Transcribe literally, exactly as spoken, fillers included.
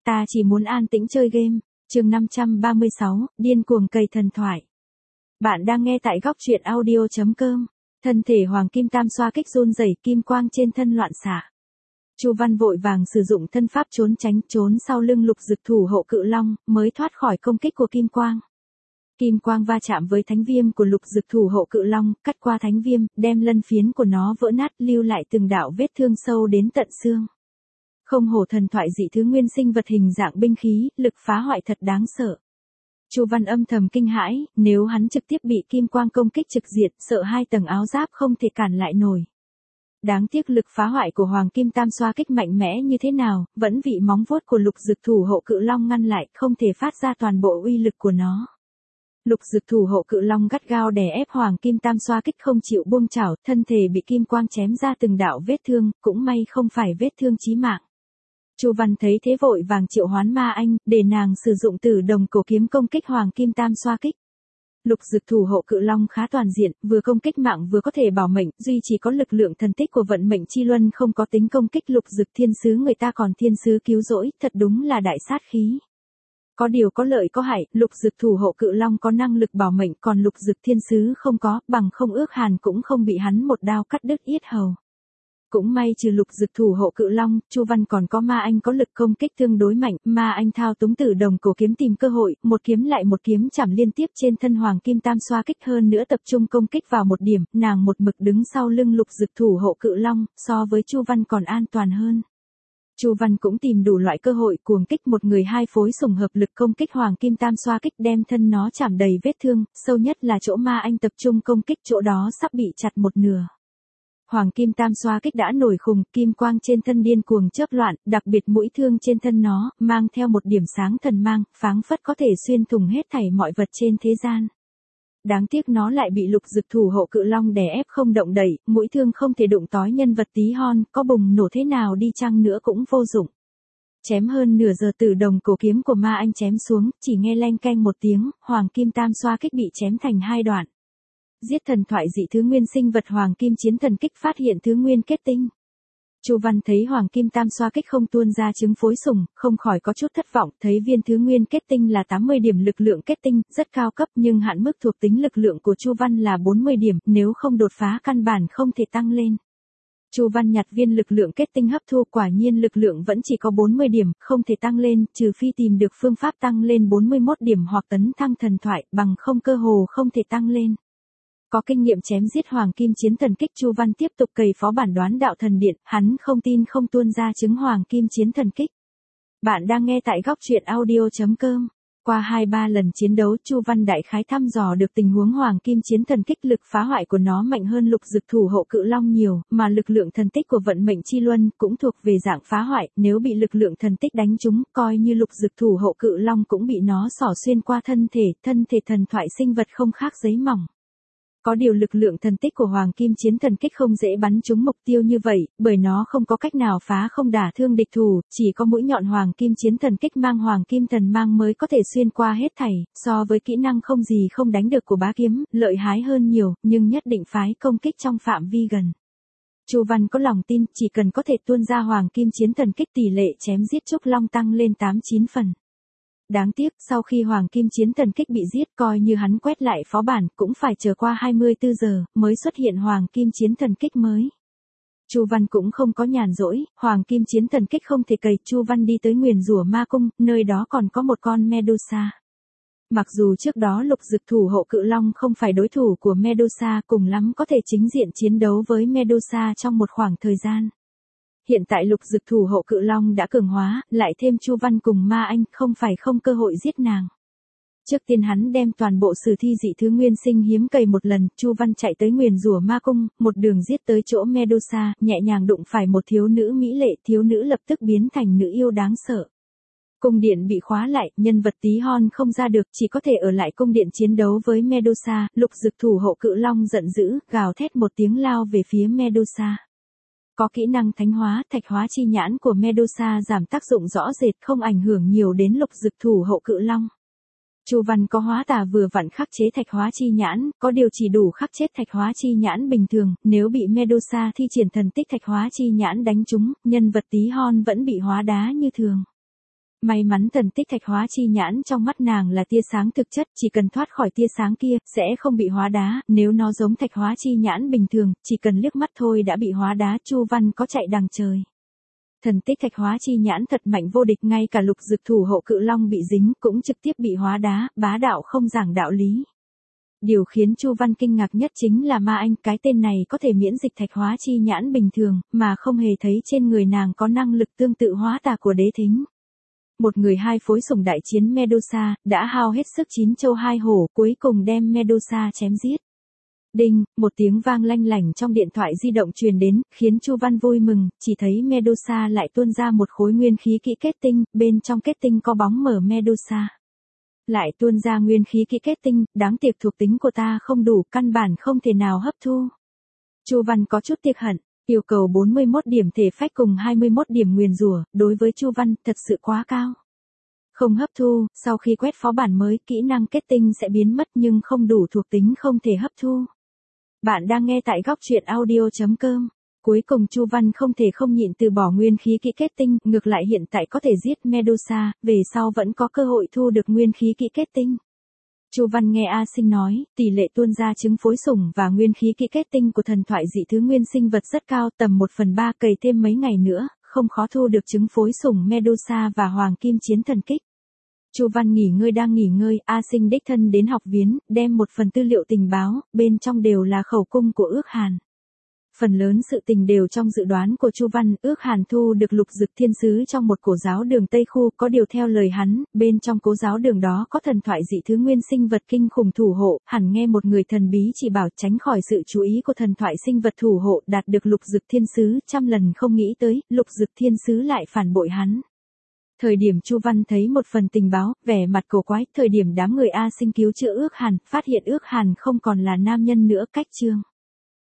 ta chỉ muốn an tĩnh chơi game. Chương năm trăm ba mươi sáu, điên cuồng cày thần thoại. Bạn đang nghe tại góc truyện audio chấm com. Thân thể Hoàng Kim Tam xoa kích run rẩy, kim quang trên thân loạn xạ. Chu Văn vội vàng sử dụng thân pháp trốn tránh, trốn sau lưng Lục Dực thủ hộ cự long, mới thoát khỏi công kích của kim quang. Kim quang va chạm với thánh viêm của Lục Dực thủ hộ cự long, cắt qua thánh viêm, đem lân phiến của nó vỡ nát, lưu lại từng đạo vết thương sâu đến tận xương. Không hổ thần thoại dị thứ nguyên sinh vật hình dạng binh khí, lực phá hoại thật đáng sợ. Chu Văn âm thầm kinh hãi, nếu hắn trực tiếp bị kim quang công kích trực diện, sợ hai tầng áo giáp không thể cản lại nổi. Đáng tiếc lực phá hoại của Hoàng Kim Tam xoa kích mạnh mẽ như thế nào, vẫn bị móng vuốt của Lục Dực thủ hộ cự long ngăn lại, không thể phát ra toàn bộ uy lực của nó. Lục Dực thủ hộ cự long gắt gao đè ép Hoàng Kim Tam xoa kích không chịu buông chảo, thân thể bị kim quang chém ra từng đạo vết thương, cũng may không phải vết thương chí mạng. Chu Văn thấy thế vội vàng triệu hoán Ma Anh, để nàng sử dụng Tử Đồng cổ kiếm công kích Hoàng Kim Tam xoa kích. Lục Dực thủ hộ cự long khá toàn diện, vừa công kích mạng vừa có thể bảo mệnh, duy chỉ có lực lượng thần tích của vận mệnh chi luân không có tính công kích. Lục Dực thiên sứ người ta còn thiên sứ cứu rỗi, thật đúng là đại sát khí. Có điều có lợi có hại, Lục Dực thủ hộ cự long có năng lực bảo mệnh, còn Lục Dực thiên sứ không có, bằng không ước hàn cũng không bị hắn một đao cắt đứt yết hầu. Cũng may trừ Lục Dực thủ hộ cự long, Chu Văn còn có Ma Anh có lực công kích tương đối mạnh, Ma Anh thao túng Tử Đồng cổ kiếm tìm cơ hội, một kiếm lại một kiếm chảm liên tiếp trên thân Hoàng Kim Tam xoa kích, hơn nữa tập trung công kích vào một điểm, nàng một mực đứng sau lưng Lục Dực thủ hộ cự long, so với Chu Văn còn an toàn hơn. Chu Văn cũng tìm đủ loại cơ hội cuồng kích, một người hai phối sủng hợp lực công kích Hoàng Kim Tam xoa kích, đem thân nó chảm đầy vết thương, sâu nhất là chỗ Ma Anh tập trung công kích, chỗ đó sắp bị chặt một nửa. Hoàng Kim Tam xoa kích đã nổi khùng, kim quang trên thân điên cuồng chớp loạn, đặc biệt mũi thương trên thân nó, mang theo một điểm sáng thần mang, pháng phất có thể xuyên thủng hết thảy mọi vật trên thế gian. Đáng tiếc nó lại bị Lục Dực thủ hộ cự long đè ép không động đậy, mũi thương không thể đụng tói nhân vật tí hon, có bùng nổ thế nào đi chăng nữa cũng vô dụng. Chém hơn nửa giờ, Tử Đồng cổ kiếm của Ma Anh chém xuống, chỉ nghe leng keng một tiếng, Hoàng Kim Tam xoa kích bị chém thành hai đoạn. Giết thần thoại dị thứ nguyên sinh vật Hoàng Kim chiến thần kích, phát hiện thứ nguyên kết tinh. Chu Văn thấy Hoàng Kim Tam xoa kích không tuôn ra trứng phối sủng, không khỏi có chút thất vọng, thấy viên thứ nguyên kết tinh là tám mươi điểm lực lượng kết tinh, rất cao cấp, nhưng hạn mức thuộc tính lực lượng của Chu Văn là bốn mươi điểm, nếu không đột phá căn bản không thể tăng lên. Chu Văn nhặt viên lực lượng kết tinh hấp thu, quả nhiên lực lượng vẫn chỉ có bốn mươi điểm, không thể tăng lên, trừ phi tìm được phương pháp tăng lên bốn mươi mốt điểm hoặc tấn thăng thần thoại, bằng không cơ hồ không thể tăng lên. Có kinh nghiệm chém giết Hoàng Kim chiến thần kích, Chu Văn tiếp tục cày phó bản đoán đạo thần điện, hắn không tin không tuôn ra trứng Hoàng Kim chiến thần kích. Bạn đang nghe tại góc truyện audio chấm com. Qua hai ba lần chiến đấu, Chu Văn đại khái thăm dò được tình huống Hoàng Kim chiến thần kích, lực phá hoại của nó mạnh hơn Lục Dực thủ hộ cự long nhiều, mà lực lượng thần tích của vận mệnh chi luân cũng thuộc về dạng phá hoại, nếu bị lực lượng thần tích đánh trúng, coi như Lục Dực thủ hộ cự long cũng bị nó xỏ xuyên qua thân thể, thân thể thần thoại sinh vật không khác giấy mỏng. Có điều lực lượng thần tích của Hoàng Kim chiến thần kích không dễ bắn trúng mục tiêu như vậy, bởi nó không có cách nào phá không đả thương địch thủ, chỉ có mũi nhọn Hoàng Kim chiến thần kích mang Hoàng Kim thần mang mới có thể xuyên qua hết thảy, so với kỹ năng không gì không đánh được của bá kiếm, lợi hái hơn nhiều, nhưng nhất định phái công kích trong phạm vi gần. Chu Văn có lòng tin, chỉ cần có thể tuôn ra Hoàng Kim chiến thần kích, tỷ lệ chém giết Trúc Long tăng lên tám chín phần. Đáng tiếc, sau khi Hoàng Kim chiến thần kích bị giết, coi như hắn quét lại phó bản, cũng phải chờ qua hai mươi tư giờ, mới xuất hiện Hoàng Kim chiến thần kích mới. Chu Văn cũng không có nhàn rỗi, Hoàng Kim chiến thần kích không thể cày, Chu Văn đi tới nguyền rủa ma cung, nơi đó còn có một con Medusa. Mặc dù trước đó Lục Dực thủ hộ cự long không phải đối thủ của Medusa, cùng lắm có thể chính diện chiến đấu với Medusa trong một khoảng thời gian. Hiện tại Lục Dực thủ hộ cự long đã cường hóa, lại thêm Chu Văn cùng Ma Anh, không phải không cơ hội giết nàng. Trước tiên hắn đem toàn bộ sử thi dị thứ nguyên sinh hiếm cày một lần, Chu Văn chạy tới nguyền rủa ma cung, một đường giết tới chỗ Medusa, nhẹ nhàng đụng phải một thiếu nữ mỹ lệ, thiếu nữ lập tức biến thành nữ yêu đáng sợ. Cung điện bị khóa lại, nhân vật tí hon không ra được, chỉ có thể ở lại cung điện chiến đấu với Medusa. Lục Dực thủ hộ cự long giận dữ, gào thét một tiếng lao về phía Medusa. Có kỹ năng thánh hóa, thạch hóa chi nhãn của Medusa giảm tác dụng rõ rệt, không ảnh hưởng nhiều đến Lục Dực thủ hộ cự long. Chu Văn có hóa tà vừa vặn khắc chế thạch hóa chi nhãn, có điều chỉ đủ khắc chết thạch hóa chi nhãn bình thường, nếu bị Medusa thi triển thần tích thạch hóa chi nhãn đánh trúng, nhân vật tí hon vẫn bị hóa đá như thường. May mắn thần tích thạch hóa chi nhãn trong mắt nàng là tia sáng thực chất, chỉ cần thoát khỏi tia sáng kia, sẽ không bị hóa đá, nếu nó giống thạch hóa chi nhãn bình thường, chỉ cần liếc mắt thôi đã bị hóa đá, Chu Văn có chạy đằng trời. Thần tích thạch hóa chi nhãn thật mạnh vô địch, ngay cả lục dực thủ hộ cự long bị dính cũng trực tiếp bị hóa đá, bá đạo không giảng đạo lý. Điều khiến Chu Văn kinh ngạc nhất chính là Ma Anh, cái tên này có thể miễn dịch thạch hóa chi nhãn bình thường, mà không hề thấy trên người nàng có năng lực tương tự hóa tà của đế thính. Một người hai phối sủng đại chiến Medusa, đã hao hết sức chín châu hai hổ, cuối cùng đem Medusa chém giết. Đinh, một tiếng vang lanh lảnh trong điện thoại di động truyền đến, khiến Chu Văn vui mừng, chỉ thấy Medusa lại tuôn ra một khối nguyên khí kỹ kết tinh, bên trong kết tinh có bóng mở Medusa. Lại tuôn ra nguyên khí kỹ kết tinh, đáng tiếc thuộc tính của ta không đủ, căn bản không thể nào hấp thu. Chu Văn có chút tiếc hận, yêu cầu bốn mươi mốt điểm thể phách cùng hai mươi mốt điểm nguyền rủa, đối với Chu Văn thật sự quá cao. Không hấp thu, sau khi quét phó bản mới, kỹ năng kết tinh sẽ biến mất nhưng không đủ thuộc tính không thể hấp thu. Bạn đang nghe tại góc truyện audio chấm com. Cuối cùng Chu Văn không thể không nhịn từ bỏ nguyên khí kỹ kết tinh, ngược lại hiện tại có thể giết Medusa, về sau vẫn có cơ hội thu được nguyên khí kỹ kết tinh. Chu Văn nghe A Sinh nói, tỷ lệ tuôn ra trứng phối sủng và nguyên khí kỹ kết tinh của thần thoại dị thứ nguyên sinh vật rất cao, tầm một phần ba, cày thêm mấy ngày nữa, không khó thu được trứng phối sủng Medusa và hoàng kim chiến thần kích. Chu Văn nghỉ ngơi đang nghỉ ngơi, A Sinh đích thân đến học viếng, đem một phần tư liệu tình báo, bên trong đều là khẩu cung của Ước Hàn. Phần lớn sự tình đều trong dự đoán của Chu Văn, Ước Hàn thu được lục dực thiên sứ trong một cổ giáo đường Tây Khu, có điều theo lời hắn, bên trong cố giáo đường đó có thần thoại dị thứ nguyên sinh vật kinh khủng thủ hộ, hẳn nghe một người thần bí chỉ bảo tránh khỏi sự chú ý của thần thoại sinh vật thủ hộ, đạt được lục dực thiên sứ, trăm lần không nghĩ tới, lục dực thiên sứ lại phản bội hắn. Thời điểm Chu Văn thấy một phần tình báo, vẻ mặt cổ quái, thời điểm đám người A Sinh cứu chữa Ước Hàn, phát hiện Ước Hàn không còn là nam nhân nữa, cách chương.